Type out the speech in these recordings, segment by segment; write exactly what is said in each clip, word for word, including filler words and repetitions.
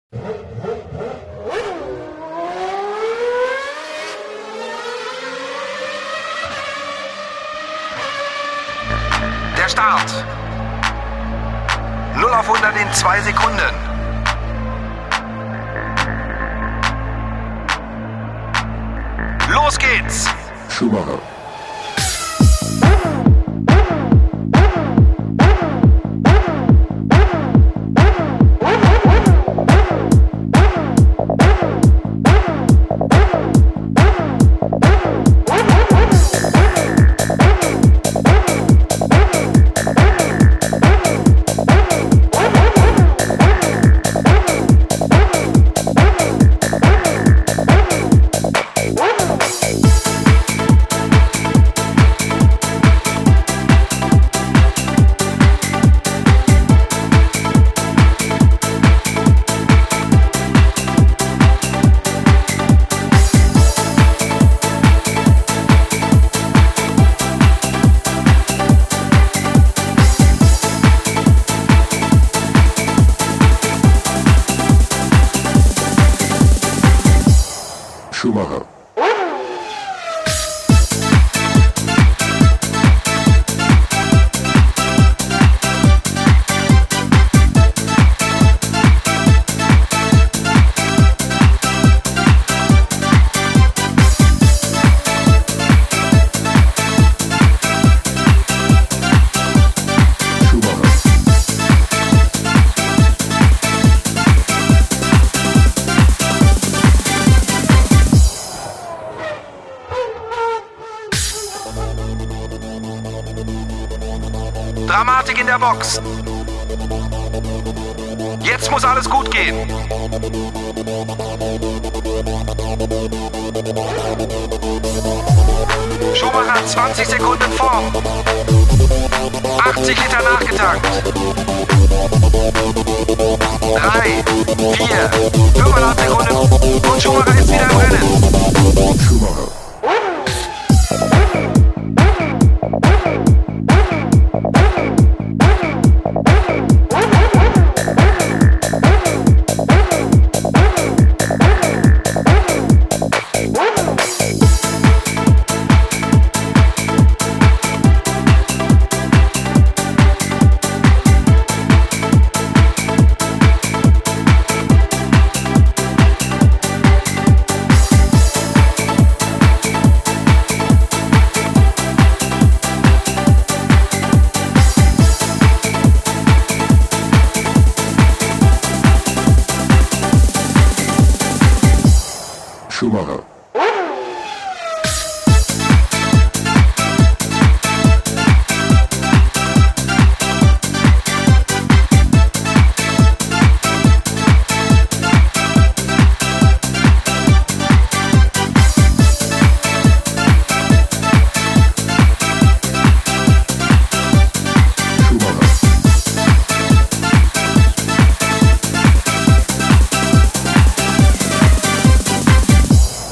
Der Start. null auf hundert in zwei Sekunden. Los geht's! Schumacher. Schumacher. Dramatik in der Box. Jetzt muss alles gut gehen. Schumacher hat zwanzig Sekunden Form. achtzig Liter nachgetankt. drei, vier, fünfeinhalb Sekunden und Schumacher ist wieder im Rennen. Schumacher. Schumacher.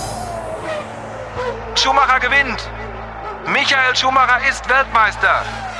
Schumacher gewinnt. Michael Schumacher ist Weltmeister.